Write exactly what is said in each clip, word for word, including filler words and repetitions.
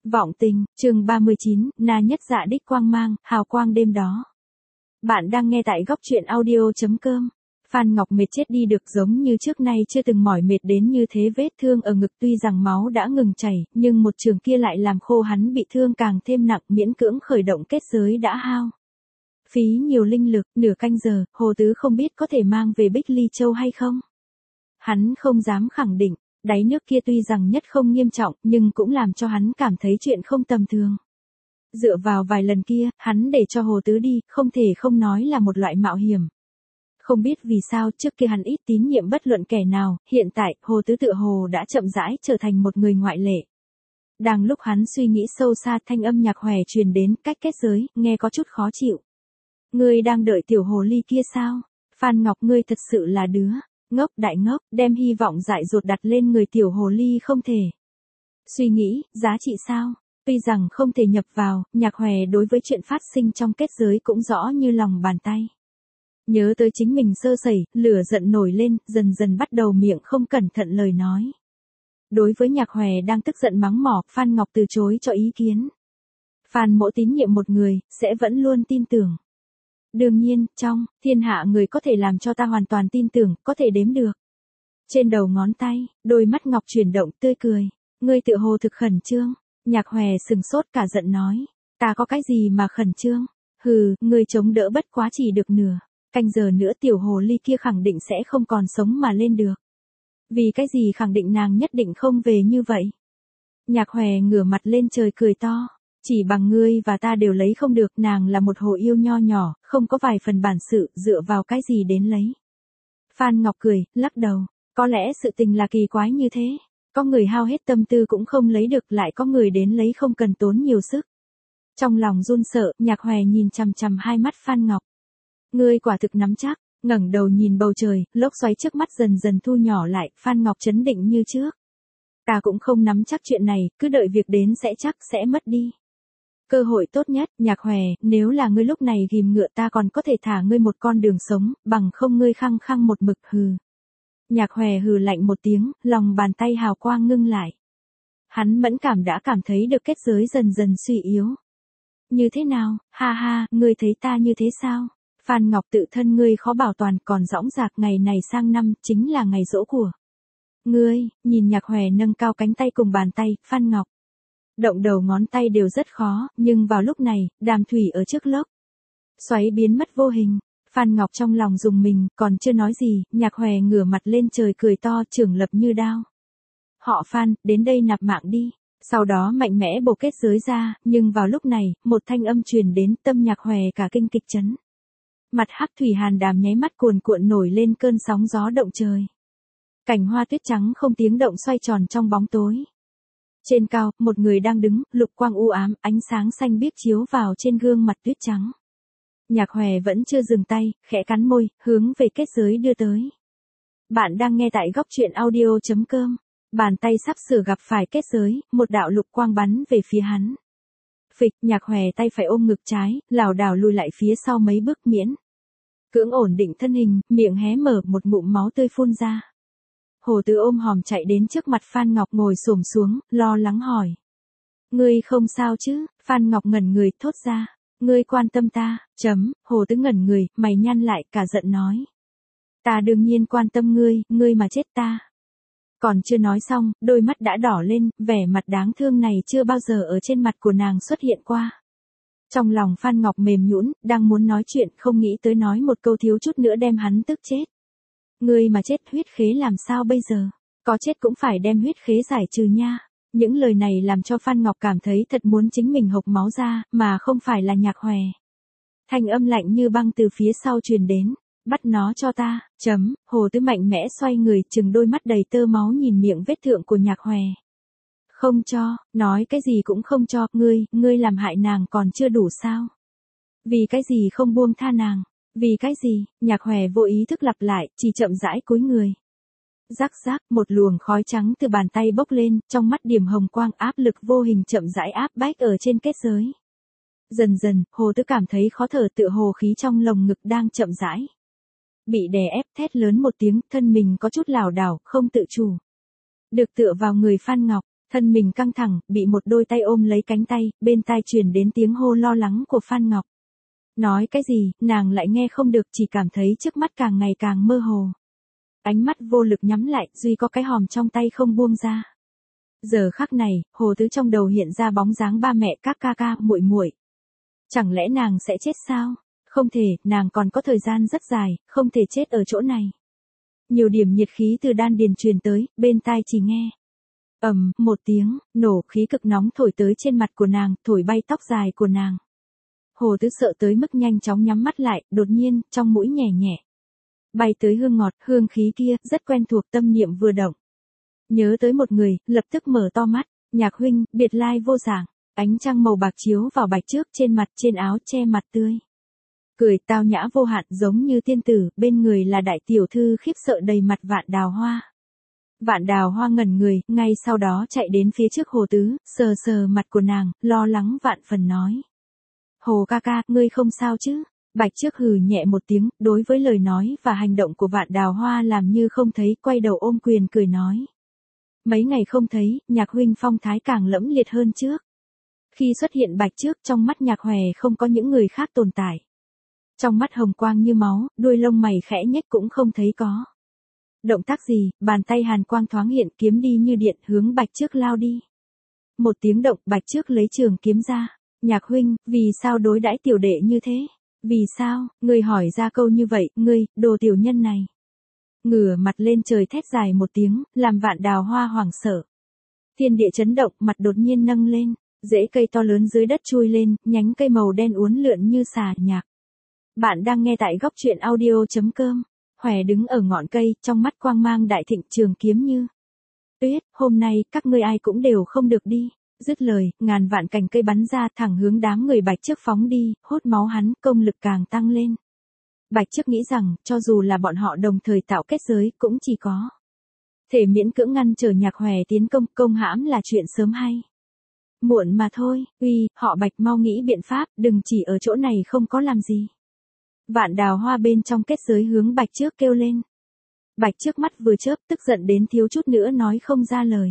Vọng tình, chương ba mươi chín, na nhất dạ đích quang mang, hào quang đêm đó. Bạn đang nghe tại góc truyện audio.com. Phan Ngọc mệt chết đi được, giống như trước nay chưa từng mỏi mệt đến như thế. Vết thương ở ngực tuy rằng máu đã ngừng chảy, nhưng một trường kia lại làm khô hắn bị thương càng thêm nặng, miễn cưỡng khởi động kết giới đã hao phí nhiều linh lực. Nửa canh giờ, Hồ Tứ không biết có thể mang về Bích Ly Châu hay không. Hắn không dám khẳng định. Đáy nước kia tuy rằng nhất không nghiêm trọng, nhưng cũng làm cho hắn cảm thấy chuyện không tầm thường. Dựa vào vài lần kia, hắn để cho Hồ Tứ đi, không thể không nói là một loại mạo hiểm. Không biết vì sao trước kia hắn ít tín nhiệm bất luận kẻ nào, hiện tại, Hồ Tứ tựa hồ đã chậm rãi trở thành một người ngoại lệ. Đang lúc hắn suy nghĩ sâu xa, thanh âm Nhạc Hòe truyền đến cách kết giới, nghe có chút khó chịu. Ngươi đang đợi tiểu hồ ly kia sao? Phan Ngọc, ngươi thật sự là đứa ngốc đại ngốc, đem hy vọng dại dột đặt lên người tiểu hồ ly không thể. Suy nghĩ, giá trị sao? Tuy rằng không thể nhập vào, Nhạc Hòe đối với chuyện phát sinh trong kết giới cũng rõ như lòng bàn tay. Nhớ tới chính mình sơ sẩy, lửa giận nổi lên, dần dần bắt đầu miệng không cẩn thận lời nói. Đối với Nhạc Hòe đang tức giận mắng mỏ, Phan Ngọc từ chối cho ý kiến. Phan Mỗ tín nhiệm một người, sẽ vẫn luôn tin tưởng. Đương nhiên, trong thiên hạ người có thể làm cho ta hoàn toàn tin tưởng, có thể đếm được trên đầu ngón tay. Đôi mắt Ngọc chuyển động, tươi cười. Ngươi tự hồ thực khẩn trương. Nhạc Hòe sừng sốt cả giận nói. Ta có cái gì mà khẩn trương? Hừ, ngươi chống đỡ bất quá chỉ được nửa canh giờ nữa tiểu hồ ly kia khẳng định sẽ không còn sống mà lên được. Vì cái gì khẳng định nàng nhất định không về như vậy? Nhạc Hòe ngửa mặt lên trời cười to. Chỉ bằng ngươi và ta đều lấy không được, nàng là một hồ yêu nho nhỏ, không có vài phần bản sự, dựa vào cái gì đến lấy. Phan Ngọc cười, lắc đầu, có lẽ sự tình là kỳ quái như thế. Có người hao hết tâm tư cũng không lấy được, lại có người đến lấy không cần tốn nhiều sức. Trong lòng run sợ, Nhạc Hòe nhìn chằm chằm hai mắt Phan Ngọc. Ngươi quả thực nắm chắc, ngẩng đầu nhìn bầu trời, lốc xoáy trước mắt dần dần thu nhỏ lại, Phan Ngọc trấn định như trước. Ta cũng không nắm chắc chuyện này, cứ đợi việc đến sẽ chắc sẽ mất đi. Cơ hội tốt nhất, Nhạc Hòe, nếu là ngươi lúc này ghim ngựa ta còn có thể thả ngươi một con đường sống, bằng không ngươi khăng khăng một mực hừ. Nhạc Hòe hừ lạnh một tiếng, lòng bàn tay hào quang ngưng lại. Hắn mẫn cảm đã cảm thấy được kết giới dần dần suy yếu. Như thế nào, ha ha, ngươi thấy ta như thế sao? Phan Ngọc, tự thân ngươi khó bảo toàn, còn dõng dạc, ngày này sang năm, chính là ngày giỗ của ngươi. Nhìn Nhạc Hòe nâng cao cánh tay cùng bàn tay, Phan Ngọc động đầu ngón tay đều rất khó, nhưng vào lúc này, Đàm Thủy ở trước lốc xoáy biến mất vô hình. Phan Ngọc trong lòng rùng mình, còn chưa nói gì, Nhạc Hòe ngửa mặt lên trời cười to, trưởng lập như đao. Họ Phan, đến đây nạp mạng đi. Sau đó mạnh mẽ bổ kết giới ra, nhưng vào lúc này, một thanh âm truyền đến, tâm Nhạc Hòe cả kinh kịch chấn. Mặt Hắc Thủy Hàn Đàm nháy mắt cuồn cuộn nổi lên cơn sóng gió động trời. Cảnh hoa tuyết trắng không tiếng động xoay tròn trong bóng tối. Trên cao, một người đang đứng, lục quang u ám, ánh sáng xanh biếc chiếu vào trên gương mặt tuyết trắng. Nhạc Hòe vẫn chưa dừng tay, khẽ cắn môi, hướng về kết giới đưa tới. Bạn đang nghe tại góc truyện audio.com. Bàn tay sắp sửa gặp phải kết giới, một đạo lục quang bắn về phía hắn. Phịch, Nhạc Hòe tay phải ôm ngực trái, lảo đảo lùi lại phía sau mấy bước, miễn cưỡng ổn định thân hình, miệng hé mở, một ngụm máu tươi phun ra. Hồ Tứ ôm hòm chạy đến trước mặt Phan Ngọc, ngồi xổm xuống, lo lắng hỏi. Ngươi không sao chứ? Phan Ngọc ngẩn người, thốt ra. Ngươi quan tâm ta, chấm, Hồ Tứ ngẩn người, mày nhăn lại, cả giận nói. Ta đương nhiên quan tâm ngươi, ngươi mà chết ta. Còn chưa nói xong, đôi mắt đã đỏ lên, vẻ mặt đáng thương này chưa bao giờ ở trên mặt của nàng xuất hiện qua. Trong lòng Phan Ngọc mềm nhũn, đang muốn nói chuyện, không nghĩ tới nói một câu thiếu chút nữa đem hắn tức chết. Ngươi mà chết huyết khế làm sao bây giờ? Có chết cũng phải đem huyết khế giải trừ nha. Những lời này làm cho Phan Ngọc cảm thấy thật muốn chính mình hộc máu ra, mà không phải là Nhạc Hòe. Thanh âm lạnh như băng từ phía sau truyền đến. Bắt nó cho ta, chấm, Hồ Tứ mạnh mẽ xoay người, chừng đôi mắt đầy tơ máu nhìn miệng vết thượng của Nhạc Hòe. Không cho, nói cái gì cũng không cho, ngươi, ngươi làm hại nàng còn chưa đủ sao? Vì cái gì không buông tha nàng? Vì cái gì? Nhạc Hòe vô ý thức lặp lại, chỉ chậm rãi cúi người. Rắc rắc, một luồng khói trắng từ bàn tay bốc lên, trong mắt điểm hồng quang, áp lực vô hình chậm rãi áp bách ở trên kết giới. Dần dần, Hồ Tứ cảm thấy khó thở, tựa hồ khí trong lồng ngực đang chậm rãi bị đè ép, thét lớn một tiếng, thân mình có chút lảo đảo, không tự chủ được tựa vào người Phan Ngọc. Thân mình căng thẳng, bị một đôi tay ôm lấy cánh tay, bên tai truyền đến tiếng hô lo lắng của Phan Ngọc. Nói cái gì, nàng lại nghe không được, chỉ cảm thấy trước mắt càng ngày càng mơ hồ. Ánh mắt vô lực nhắm lại, duy có cái hòm trong tay không buông ra. Giờ khắc này, Hồ Tứ trong đầu hiện ra bóng dáng ba mẹ, các ca ca, muội muội. Chẳng lẽ nàng sẽ chết sao? Không thể, nàng còn có thời gian rất dài, không thể chết ở chỗ này. Nhiều điểm nhiệt khí từ đan điền truyền tới, bên tai chỉ nghe. Ầm, một tiếng, nổ, khí cực nóng thổi tới trên mặt của nàng, thổi bay tóc dài của nàng. Hồ Tứ sợ tới mức nhanh chóng nhắm mắt lại, đột nhiên, trong mũi nhẹ nhẹ. Bay tới hương ngọt, hương khí kia, rất quen thuộc, tâm niệm vừa động. Nhớ tới một người, lập tức mở to mắt, Nhạc huynh, biệt lai vô dạng, ánh trăng màu bạc chiếu vào bạch trước, trên mặt, trên áo che mặt tươi. Cười tao nhã vô hạn giống như tiên tử, bên người là đại tiểu thư khiếp sợ đầy mặt Vạn Đào Hoa. Vạn Đào Hoa ngẩn người, ngay sau đó chạy đến phía trước Hồ Tứ, sờ sờ mặt của nàng, lo lắng vạn phần nói. Hồ ca ca, ngươi không sao chứ? Bạch trước hừ nhẹ một tiếng, đối với lời nói và hành động của Vạn Đào Hoa làm như không thấy, quay đầu ôm quyền cười nói. Mấy ngày không thấy, Nhạc huynh phong thái càng lẫm liệt hơn trước. Khi xuất hiện Bạch trước, trong mắt Nhạc Hòe không có những người khác tồn tại. Trong mắt hồng quang như máu, đuôi lông mày khẽ nhếch cũng không thấy có. Động tác gì, bàn tay hàn quang thoáng hiện, kiếm đi như điện, hướng Bạch trước lao đi. Một tiếng động, Bạch trước lấy trường kiếm ra. Nhạc huynh, vì sao đối đãi tiểu đệ như thế? Vì sao, ngươi hỏi ra câu như vậy, ngươi, đồ tiểu nhân này. Ngửa mặt lên trời thét dài một tiếng, làm Vạn Đào Hoa hoảng sợ. Thiên địa chấn động, mặt đột nhiên nâng lên, rễ cây to lớn dưới đất chui lên, nhánh cây màu đen uốn lượn như xà nhạc. Bạn đang nghe tại góc truyện audio chấm com. Hòe đứng ở ngọn cây, trong mắt quang mang đại thịnh, trường kiếm như tuyết, hôm nay, các ngươi ai cũng đều không được đi. Dứt lời, ngàn vạn cành cây bắn ra thẳng hướng đám người Bạch trước phóng đi, hút máu hắn, công lực càng tăng lên. Bạch trước nghĩ rằng, cho dù là bọn họ đồng thời tạo kết giới, cũng chỉ có thể miễn cưỡng ngăn trở Nhạc Hòe tiến công, công hãm là chuyện sớm hay muộn mà thôi. Uy, họ Bạch mau nghĩ biện pháp, đừng chỉ ở chỗ này không có làm gì. Vạn Đào Hoa bên trong kết giới hướng Bạch trước kêu lên. Bạch trước mắt vừa chớp, tức giận đến thiếu chút nữa nói không ra lời.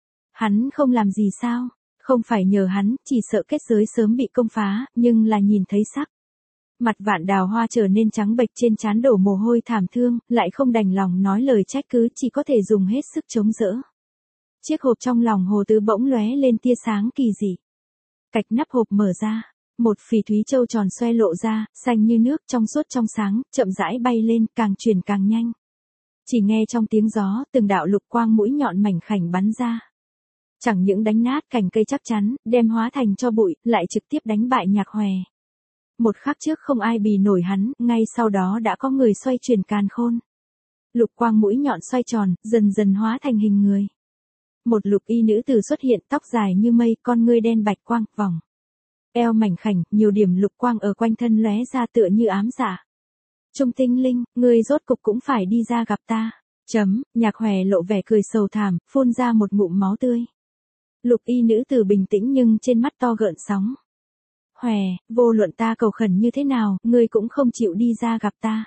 Hắn không làm gì sao? Không phải nhờ hắn, chỉ sợ kết giới sớm bị công phá, nhưng là nhìn thấy sắc. Mặt Vạn Đào Hoa trở nên trắng bệch, trên trán đổ mồ hôi thảm thương, lại không đành lòng nói lời trách cứ, chỉ có thể dùng hết sức chống đỡ. Chiếc hộp trong lòng Hồ Tứ bỗng lóe lên tia sáng kỳ dị. Cạch nắp hộp mở ra, một phỉ thúy châu tròn xoe lộ ra, xanh như nước, trong suốt trong sáng, chậm rãi bay lên, càng chuyển càng nhanh. Chỉ nghe trong tiếng gió, từng đạo lục quang mũi nhọn mảnh khảnh bắn ra. Chẳng những đánh nát cành cây chắc chắn, đem hóa thành cho bụi, lại trực tiếp đánh bại Nhạc Hòe. Một khắc trước không ai bì nổi hắn, ngay sau đó đã có người xoay chuyển càn khôn. Lục quang mũi nhọn xoay tròn, dần dần hóa thành hình người. Một lục y nữ tử xuất hiện, tóc dài như mây, con ngươi đen bạch quang, vòng eo mảnh khảnh, nhiều điểm lục quang ở quanh thân lóe ra tựa như ám dạ. Trung tinh linh, ngươi rốt cục cũng phải đi ra gặp ta. Chấm, Nhạc Hòe lộ vẻ cười sầu thảm, phun ra một ngụm máu tươi. Lục y nữ tử bình tĩnh nhưng trên mắt to gợn sóng. Hòe, vô luận ta cầu khẩn như thế nào, ngươi cũng không chịu đi ra gặp ta.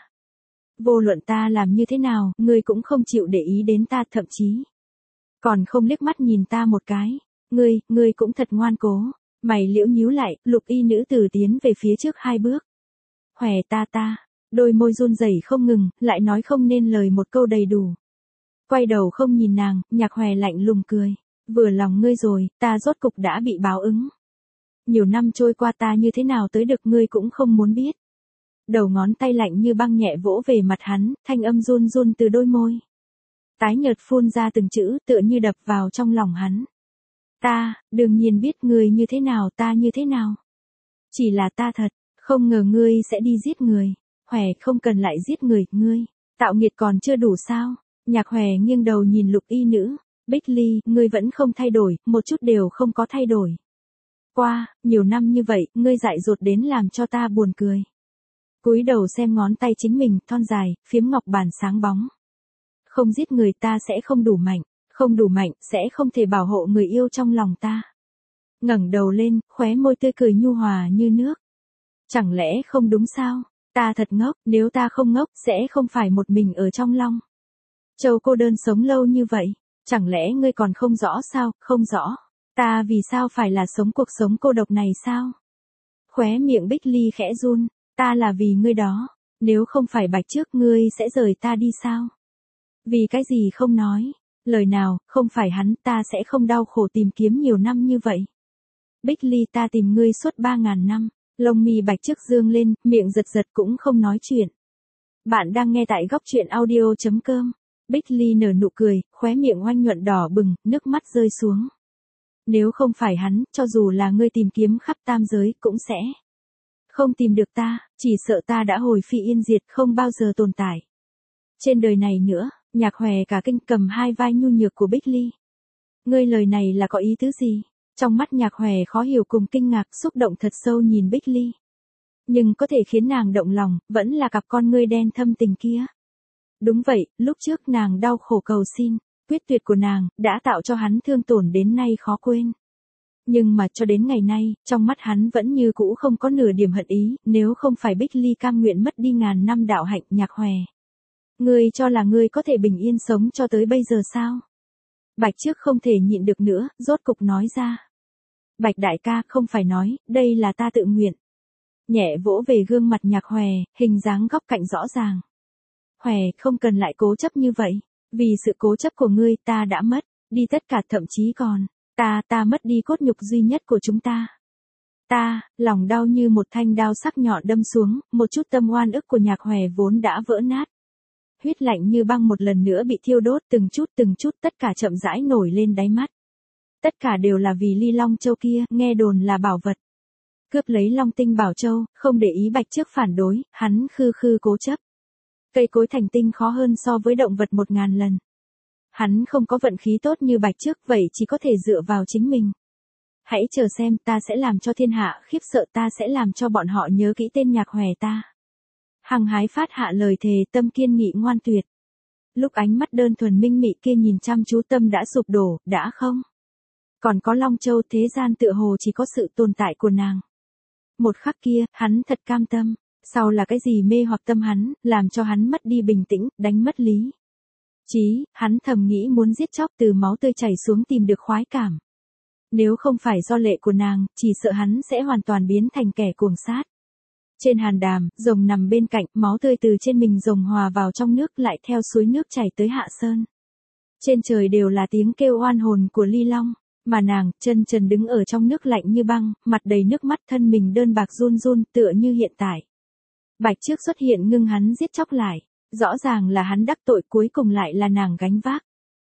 Vô luận ta làm như thế nào, ngươi cũng không chịu để ý đến ta, thậm chí còn không liếc mắt nhìn ta một cái. Ngươi, ngươi cũng thật ngoan cố. Mày liễu nhíu lại, lục y nữ tử tiến về phía trước hai bước. Hòe ta ta, đôi môi run rẩy không ngừng, lại nói không nên lời một câu đầy đủ. Quay đầu không nhìn nàng, Nhạc Hòe lạnh lùng cười. Vừa lòng ngươi rồi, ta rốt cục đã bị báo ứng. Nhiều năm trôi qua ta như thế nào tới được ngươi cũng không muốn biết. Đầu ngón tay lạnh như băng nhẹ vỗ về mặt hắn, thanh âm run run từ đôi môi. Tái nhợt phun ra từng chữ, tựa như đập vào trong lòng hắn. Ta, đương nhiên biết ngươi như thế nào, ta như thế nào. Chỉ là ta thật, không ngờ ngươi sẽ đi giết người. Hòe, không cần lại giết người, ngươi, tạo nghiệt còn chưa đủ sao? Nhạc Hòe nghiêng đầu nhìn lục y nữ. Bích Ly, ngươi vẫn không thay đổi, một chút đều không có thay đổi. Qua, nhiều năm như vậy, ngươi dại dột đến làm cho ta buồn cười. Cúi đầu xem ngón tay chính mình, thon dài, phiếm ngọc bàn sáng bóng. Không giết người ta sẽ không đủ mạnh, không đủ mạnh, sẽ không thể bảo hộ người yêu trong lòng ta. Ngẩng đầu lên, khóe môi tươi cười nhu hòa như nước. Chẳng lẽ không đúng sao? Ta thật ngốc, nếu ta không ngốc, sẽ không phải một mình ở trong Long Châu cô đơn sống lâu như vậy. Chẳng lẽ ngươi còn không rõ sao, không rõ. Ta vì sao phải là sống cuộc sống cô độc này sao? Khóe miệng Bích Ly khẽ run, ta là vì ngươi đó, nếu không phải Bạch Trước ngươi sẽ rời ta đi sao? Vì cái gì không nói, lời nào, không phải hắn ta sẽ không đau khổ tìm kiếm nhiều năm như vậy. Bích Ly ta tìm ngươi suốt ba ngàn năm, lông mi Bạch Trước dương lên, miệng giật giật cũng không nói chuyện. Bạn đang nghe tại góc truyện audio.com. Bích Ly nở nụ cười, khóe miệng oanh nhuận đỏ bừng, nước mắt rơi xuống. Nếu không phải hắn, cho dù là ngươi tìm kiếm khắp tam giới, cũng sẽ không tìm được ta, chỉ sợ ta đã hồi phi yên diệt, không bao giờ tồn tại trên đời này nữa. Nhạc Hòe cả kinh cầm hai vai nhu nhược của Bích Ly. Ngươi lời này là có ý tứ gì? Trong mắt Nhạc Hòe khó hiểu cùng kinh ngạc, xúc động thật sâu nhìn Bích Ly. Nhưng có thể khiến nàng động lòng, vẫn là cặp con ngươi đen thâm tình kia. Đúng vậy, lúc trước nàng đau khổ cầu xin, quyết tuyệt của nàng, đã tạo cho hắn thương tổn đến nay khó quên. Nhưng mà cho đến ngày nay, trong mắt hắn vẫn như cũ không có nửa điểm hận ý, nếu không phải Bích Ly cam nguyện mất đi ngàn năm đạo hạnh. Nhạc Hòe, ngươi cho là ngươi có thể bình yên sống cho tới bây giờ sao? Bạch Trước không thể nhịn được nữa, rốt cục nói ra. Bạch đại ca, không phải nói, đây là ta tự nguyện. Nhẹ vỗ về gương mặt Nhạc Hòe, hình dáng góc cạnh rõ ràng. Hòe, không cần lại cố chấp như vậy, vì sự cố chấp của ngươi ta đã mất đi tất cả, thậm chí còn, ta, ta mất đi cốt nhục duy nhất của chúng ta. Ta, lòng đau như một thanh đao sắc nhọn đâm xuống, một chút tâm oan ức của Nhạc Hòe vốn đã vỡ nát. Huyết lạnh như băng một lần nữa bị thiêu đốt, từng chút từng chút tất cả chậm rãi nổi lên đáy mắt. Tất cả đều là vì Ly Long Châu kia, nghe đồn là bảo vật. Cướp lấy Long Tinh Bảo Châu, không để ý Bạch Trước phản đối, hắn khư khư cố chấp. Cây cối thành tinh khó hơn so với động vật một ngàn lần. Hắn không có vận khí tốt như Bạch Trước, vậy chỉ có thể dựa vào chính mình. Hãy chờ xem, ta sẽ làm cho thiên hạ khiếp sợ, ta sẽ làm cho bọn họ nhớ kỹ tên Nhạc Hòe ta. Hằng hái phát hạ lời thề, tâm kiên nghị ngoan tuyệt. Lúc ánh mắt đơn thuần minh mị kia nhìn chăm chú, tâm đã sụp đổ, đã không còn có Long Châu, thế gian tựa hồ chỉ có sự tồn tại của nàng. Một khắc kia, hắn thật cam tâm. Sau là cái gì mê hoặc tâm hắn, làm cho hắn mất đi bình tĩnh, đánh mất lý trí, hắn thầm nghĩ muốn giết chóc, từ máu tươi chảy xuống tìm được khoái cảm. Nếu không phải do lệ của nàng, chỉ sợ hắn sẽ hoàn toàn biến thành kẻ cuồng sát. Trên hàn đàm, rồng nằm bên cạnh, máu tươi từ trên mình rồng hòa vào trong nước, lại theo suối nước chảy tới hạ sơn. Trên trời đều là tiếng kêu oan hồn của Ly Long, mà nàng, chân trần đứng ở trong nước lạnh như băng, mặt đầy nước mắt, thân mình đơn bạc run run, tựa như hiện tại. Bạch Trước xuất hiện ngưng hắn giết chóc lại, rõ ràng là hắn đắc tội, cuối cùng lại là nàng gánh vác.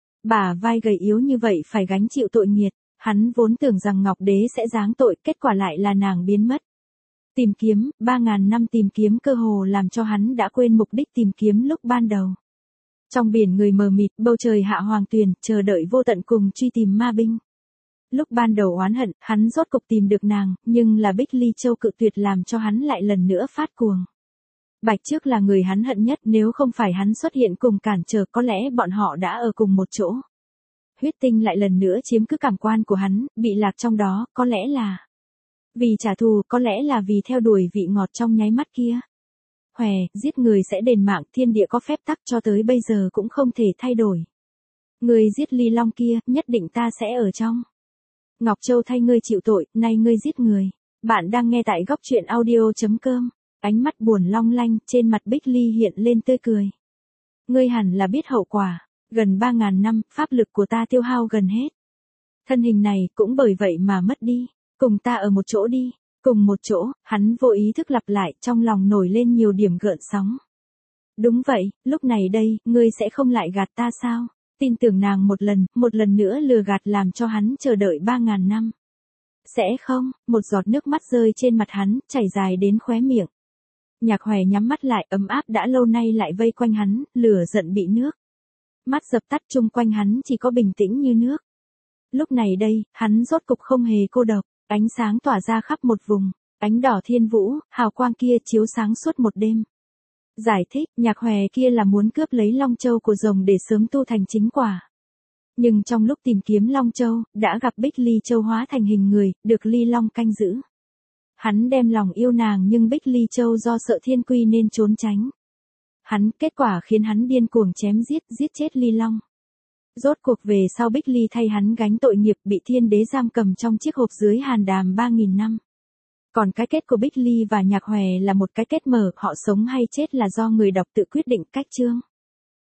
Bả vai gầy yếu như vậy phải gánh chịu tội nghiệt, hắn vốn tưởng rằng Ngọc Đế sẽ giáng tội, kết quả lại là nàng biến mất. Tìm kiếm, ba ngàn năm tìm kiếm cơ hồ làm cho hắn đã quên mục đích tìm kiếm lúc ban đầu. Trong biển người mờ mịt, bầu trời hạ hoàng tuyền, chờ đợi vô tận cùng truy tìm ma binh. Lúc ban đầu oán hận, hắn rốt cục tìm được nàng, nhưng là Bích Ly Châu cự tuyệt làm cho hắn lại lần nữa phát cuồng. Bạch Trước là người hắn hận nhất, nếu không phải hắn xuất hiện cùng cản trở, có lẽ bọn họ đã ở cùng một chỗ. Huyết tinh lại lần nữa chiếm cứ cảm quan của hắn, bị lạc trong đó, có lẽ là vì trả thù, có lẽ là vì theo đuổi vị ngọt trong nháy mắt kia. Hòe, giết người sẽ đền mạng, thiên địa có phép tắc, cho tới bây giờ cũng không thể thay đổi. Người giết Ly Long kia, nhất định ta sẽ ở trong Ngọc Châu thay ngươi chịu tội, nay ngươi giết người. Bạn đang nghe tại góc truyện audio.com. Ánh mắt buồn long lanh, trên mặt Bích Ly hiện lên tươi cười. Ngươi hẳn là biết hậu quả, gần ba ngàn năm, pháp lực của ta tiêu hao gần hết. Thân hình này cũng bởi vậy mà mất đi, cùng ta ở một chỗ đi, cùng một chỗ, hắn vô ý thức lặp lại, trong lòng nổi lên nhiều điểm gợn sóng. Đúng vậy, lúc này đây, ngươi sẽ không lại gạt ta sao? Tin tưởng nàng một lần, một lần nữa lừa gạt làm cho hắn chờ đợi ba ngàn năm. Sẽ không, một giọt nước mắt rơi trên mặt hắn, chảy dài đến khóe miệng. Nhạc Hòe nhắm mắt lại, ấm áp đã lâu nay lại vây quanh hắn, lửa giận bị nước mắt dập tắt, chung quanh hắn chỉ có bình tĩnh như nước. Lúc này đây, hắn rốt cục không hề cô độc, ánh sáng tỏa ra khắp một vùng, ánh đỏ thiên vũ, hào quang kia chiếu sáng suốt một đêm. Giải thích, Nhạc Hòe kia là muốn cướp lấy Long Châu của rồng để sớm tu thành chính quả. Nhưng trong lúc tìm kiếm Long Châu, đã gặp Bích Ly Châu hóa thành hình người, được Ly Long canh giữ. Hắn đem lòng yêu nàng, nhưng Bích Ly Châu do sợ thiên quy nên trốn tránh. Hắn, kết quả khiến hắn điên cuồng chém giết, giết chết Ly Long. Rốt cuộc về sau Bích Ly thay hắn gánh tội nghiệp bị thiên đế giam cầm trong chiếc hộp dưới hàn đàm ba nghìn năm. Còn cái kết của Bích Ly và Nhạc Hòe là một cái kết mở, họ sống hay chết là do người đọc tự quyết định. Cách chương